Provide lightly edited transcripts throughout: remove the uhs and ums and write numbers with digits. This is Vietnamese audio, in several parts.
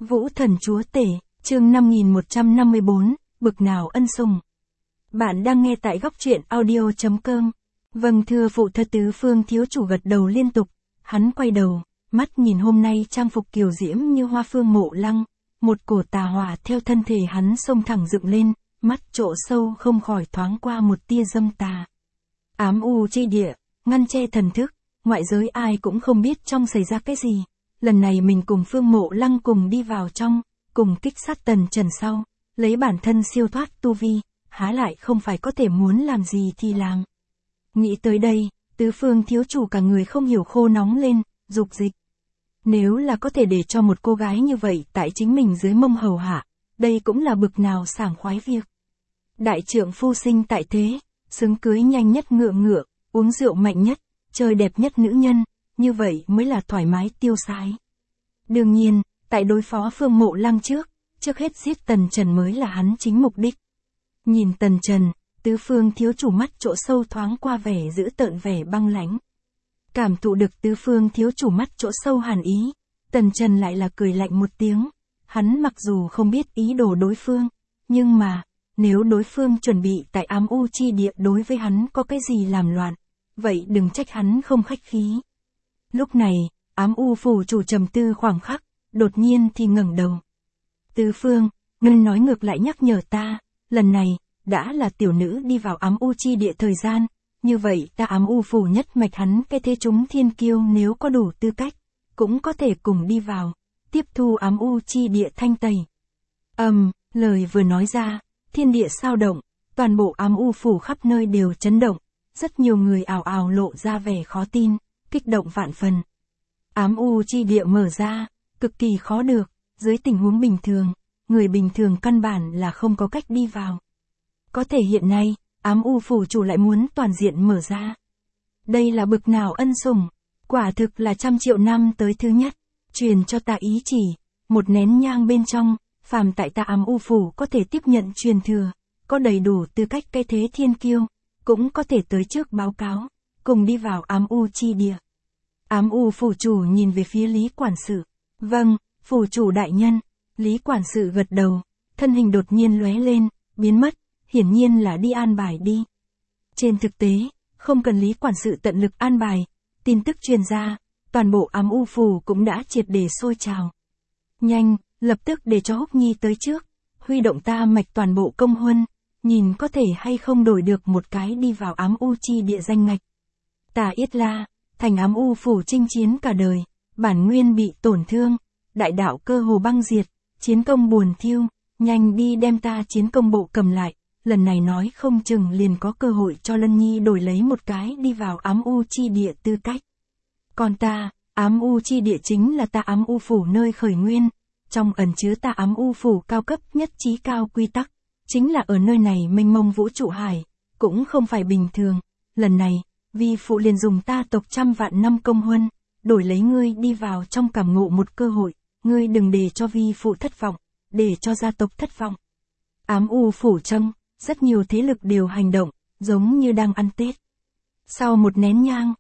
Vũ thần chúa tể, chương 5154, bực nào ân sủng. Bạn đang nghe tại góc truyện audio.com. Vâng thưa phụ thơ. Tứ Phương thiếu chủ gật đầu liên tục, hắn quay đầu, mắt nhìn hôm nay trang phục kiều diễm như hoa phương Mộ Lăng, một cổ tà hỏa theo thân thể hắn xông thẳng dựng lên, mắt trộ sâu không khỏi thoáng qua một tia dâm tà. Ám u chi địa, ngăn che thần thức, ngoại giới ai cũng không biết trong xảy ra cái gì. Lần này mình cùng Phương Mộ Lăng cùng đi vào trong, cùng kích sát Tần Trần sau, lấy bản thân siêu thoát tu vi, há lại không phải có thể muốn làm gì thì làm. Nghĩ tới đây, Tứ Phương thiếu chủ cả người không hiểu khô nóng lên, dục dịch. Nếu là có thể để cho một cô gái như vậy tại chính mình dưới mông hầu hạ, đây cũng là bực nào sảng khoái việc. Đại trượng phu sinh tại thế, xứng cưới nhanh nhất ngựa, uống rượu mạnh nhất, chơi đẹp nhất nữ nhân, như vậy mới là thoải mái tiêu sái. Đương nhiên, tại đối phó Phương Mộ Lăng trước hết giết Tần Trần mới là hắn chính mục đích. Nhìn Tần Trần, Tứ Phương thiếu chủ mắt chỗ sâu thoáng qua vẻ dữ tợn vẻ băng lãnh. Cảm thụ được Tứ Phương thiếu chủ mắt chỗ sâu hàn ý, Tần Trần lại là cười lạnh một tiếng. Hắn mặc dù không biết ý đồ đối phương, nhưng mà, nếu đối phương chuẩn bị tại ám u chi địa đối với hắn có cái gì làm loạn, vậy đừng trách hắn không khách khí. Lúc này, ám u phủ chủ trầm tư khoảng khắc, đột nhiên thì ngẩng đầu. Tứ Phương, ngươi nói ngược lại nhắc nhở ta, lần này, đã là tiểu nữ đi vào ám u chi địa thời gian, như vậy ta ám u phủ nhất mạch hắn cái thế chúng thiên kiêu nếu có đủ tư cách, cũng có thể cùng đi vào, tiếp thu ám u chi địa thanh tẩy. Lời vừa nói ra, thiên địa sao động, toàn bộ ám u phủ khắp nơi đều chấn động, rất nhiều người ào ào lộ ra vẻ khó tin, kích động vạn phần. Ám u chi địa mở ra, cực kỳ khó được, dưới tình huống bình thường, người bình thường căn bản là không có cách đi vào. Có thể hiện nay, ám u phủ chủ lại muốn toàn diện mở ra. Đây là bực nào ân sủng, quả thực là 100 triệu năm tới thứ nhất, truyền cho ta ý chỉ, một nén nhang bên trong, phàm tại ta ám u phủ có thể tiếp nhận truyền thừa, có đầy đủ tư cách cái thế thiên kiêu, cũng có thể tới trước báo cáo, cùng đi vào ám u chi địa. Ám u phủ chủ nhìn về phía Lý quản sự. Vâng, phủ chủ đại nhân. Lý quản sự gật đầu, thân hình đột nhiên lóe lên, biến mất, hiển nhiên là đi an bài đi. Trên thực tế, không cần Lý quản sự tận lực an bài, tin tức truyền ra, toàn bộ ám u phủ cũng đã triệt để sôi trào. Nhanh, lập tức để cho Húc Nhi tới trước, huy động ta mạch toàn bộ công huân, nhìn có thể hay không đổi được một cái đi vào ám u chi địa danh ngạch. Tà Yết La, thành ám u phủ chinh chiến cả đời, bản nguyên bị tổn thương, đại đạo cơ hồ băng diệt, chiến công buồn thiêu, nhanh đi đem ta chiến công bộ cầm lại, lần này nói không chừng liền có cơ hội cho Lân Nhi đổi lấy một cái đi vào ám u chi địa tư cách. Còn ta, ám u chi địa chính là ta ám u phủ nơi khởi nguyên, trong ẩn chứa ta ám u phủ cao cấp nhất chí cao quy tắc, chính là ở nơi này mênh mông vũ trụ hải, cũng không phải bình thường, lần này, vi phụ liền dùng ta tộc 100 vạn năm công huân, đổi lấy ngươi đi vào trong cảm ngộ một cơ hội, ngươi đừng để cho vi phụ thất vọng, để cho gia tộc thất vọng. Ám u phủ trong, rất nhiều thế lực đều hành động, giống như đang ăn Tết. Sau một nén nhang,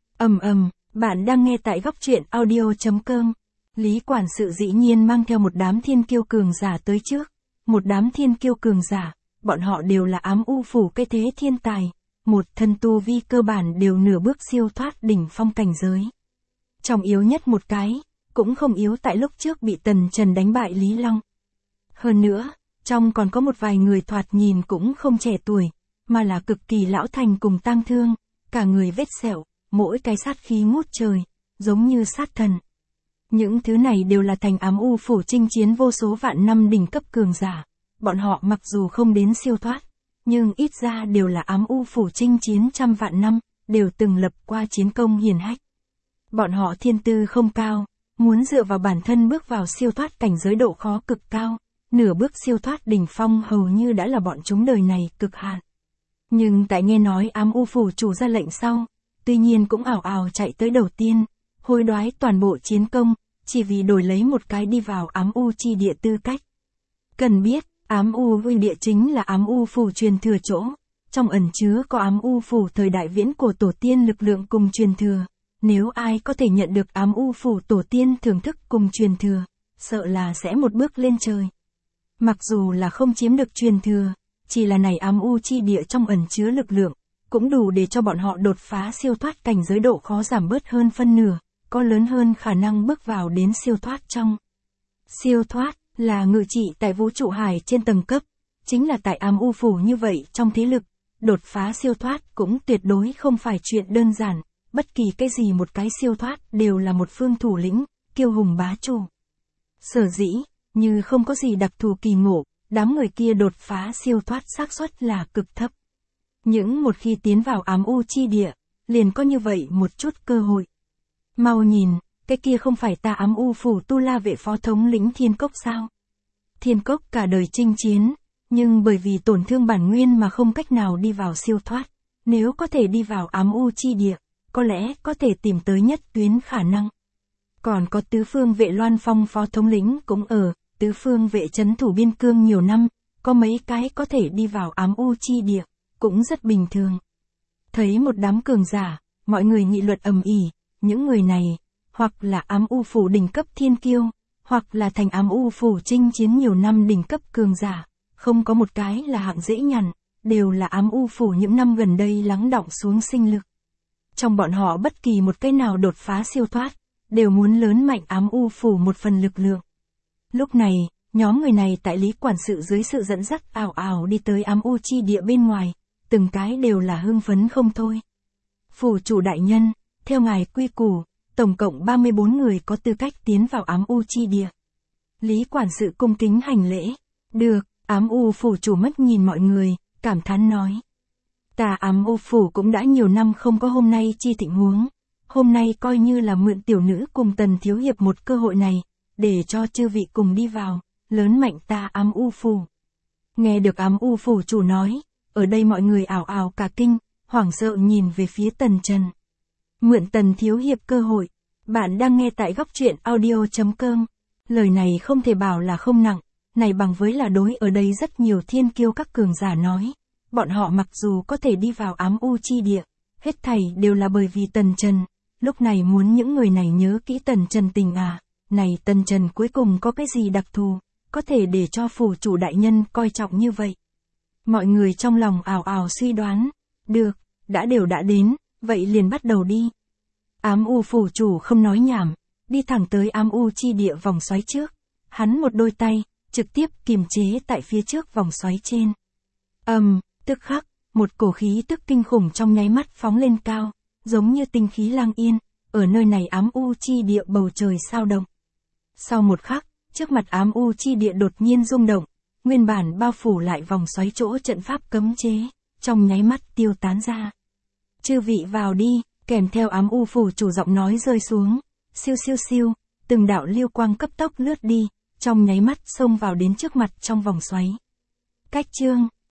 bạn đang nghe tại góc truyện audio.com. Lý quản sự dĩ nhiên mang theo một đám thiên kiêu cường giả tới trước. Một đám thiên kiêu cường giả, bọn họ đều là ám u phủ cái thế thiên tài. Một thân tu vi cơ bản đều nửa bước siêu thoát đỉnh phong cảnh giới. Trong yếu nhất một cái, cũng không yếu tại lúc trước bị Tần Trần đánh bại Lý Long. Hơn nữa, trong còn có một vài người thoạt nhìn cũng không trẻ tuổi, mà là cực kỳ lão thành cùng tang thương, cả người vết sẹo, mỗi cái sát khí ngút trời, giống như sát thần. Những thứ này đều là thành ám u phủ chinh chiến vô số vạn năm đỉnh cấp cường giả, bọn họ mặc dù không đến siêu thoát, nhưng ít ra đều là ám u phủ chinh chiến 100 vạn năm, đều từng lập qua chiến công hiển hách. Bọn họ thiên tư không cao, muốn dựa vào bản thân bước vào siêu thoát cảnh giới độ khó cực cao, nửa bước siêu thoát đỉnh phong hầu như đã là bọn chúng đời này cực hạn. Nhưng tại nghe nói ám u phủ chủ ra lệnh sau, tuy nhiên cũng ảo ảo chạy tới đầu tiên, hối đoái toàn bộ chiến công, chỉ vì đổi lấy một cái đi vào ám u chi địa tư cách. Cần biết, ám u địa chính là ám u phủ truyền thừa chỗ, trong ẩn chứa có ám u phủ thời đại viễn của tổ tiên lực lượng cùng truyền thừa. Nếu ai có thể nhận được ám u phủ tổ tiên thưởng thức cùng truyền thừa, sợ là sẽ một bước lên trời. Mặc dù là không chiếm được truyền thừa, chỉ là này ám u chi địa trong ẩn chứa lực lượng, cũng đủ để cho bọn họ đột phá siêu thoát cảnh giới độ khó giảm bớt hơn phân nửa, có lớn hơn khả năng bước vào đến siêu thoát trong. Siêu thoát là ngự trị tại vũ trụ hải trên tầng cấp, chính là tại ám u phủ như vậy trong thế lực, đột phá siêu thoát cũng tuyệt đối không phải chuyện đơn giản, bất kỳ cái gì một cái siêu thoát đều là một phương thủ lĩnh, kiêu hùng bá chủ. Sở dĩ, như không có gì đặc thù kỳ ngộ, đám người kia đột phá siêu thoát xác suất là cực thấp. Những một khi tiến vào ám u chi địa, liền có như vậy một chút cơ hội. Mau nhìn, cái kia không phải ta ám u phủ tu la vệ phó thống lĩnh Thiên Cốc sao? Thiên Cốc cả đời chinh chiến, nhưng bởi vì tổn thương bản nguyên mà không cách nào đi vào siêu thoát. Nếu có thể đi vào ám u chi địa, có lẽ có thể tìm tới nhất tuyến khả năng. Còn có tứ phương vệ Loan Phong phó thống lĩnh cũng ở, tứ phương vệ trấn thủ biên cương nhiều năm, có mấy cái có thể đi vào ám u chi địa, cũng rất bình thường. Thấy một đám cường giả, mọi người nghị luận ầm ĩ, những người này, hoặc là ám u phủ đỉnh cấp thiên kiêu, hoặc là thành ám u phủ chinh chiến nhiều năm đỉnh cấp cường giả, không có một cái là hạng dễ nhằn, đều là ám u phủ những năm gần đây lắng đọng xuống sinh lực. Trong bọn họ bất kỳ một cái nào đột phá siêu thoát, đều muốn lớn mạnh ám u phủ một phần lực lượng. Lúc này, nhóm người này tại Lý quản sự dưới sự dẫn dắt ào ào đi tới ám u chi địa bên ngoài, từng cái đều là hưng phấn không thôi. Phủ chủ đại nhân, theo ngài quy củ, tổng cộng 34 người có tư cách tiến vào ám u chi địa. Lý quản sự cung kính hành lễ. Được, ám u phủ chủ mất nhìn mọi người, cảm thán nói. Ta ám u phủ cũng đã nhiều năm không có hôm nay chi thịnh huống. Hôm nay coi như là mượn tiểu nữ cùng Tần thiếu hiệp một cơ hội này, để cho chư vị cùng đi vào, lớn mạnh ta ám u phủ. Nghe được ám u phủ chủ nói, ở đây mọi người ảo ảo cả kinh, hoảng sợ nhìn về phía Tần Trần. Mượn Tần thiếu hiệp cơ hội, bạn đang nghe tại góc truyện audio.com. Lời này không thể bảo là không nặng, này bằng với là đối ở đây rất nhiều thiên kiêu các cường giả nói. Bọn họ mặc dù có thể đi vào ám u chi địa, hết thảy đều là bởi vì Tần Trần. Lúc này muốn những người này nhớ kỹ Tần Trần tình à, này Tần Trần cuối cùng có cái gì đặc thù, có thể để cho phủ chủ đại nhân coi trọng như vậy. Mọi người trong lòng ảo ảo suy đoán, được, đã đến, vậy liền bắt đầu đi. Ám u phủ chủ không nói nhảm, đi thẳng tới ám u chi địa vòng xoáy trước, hắn một đôi tay, trực tiếp kiềm chế tại phía trước vòng xoáy trên. Tức khắc, một cổ khí tức kinh khủng trong nháy mắt phóng lên cao, giống như tinh khí lang yên, ở nơi này ám u chi địa bầu trời sao động. Sau một khắc, trước mặt ám u chi địa đột nhiên rung động, nguyên bản bao phủ lại vòng xoáy chỗ trận pháp cấm chế, trong nháy mắt tiêu tán ra. Chư vị vào đi, kèm theo ám u phủ chủ giọng nói rơi xuống, siêu siêu siêu, từng đạo liêu quang cấp tốc lướt đi, trong nháy mắt xông vào đến trước mặt trong vòng xoáy. Cách chương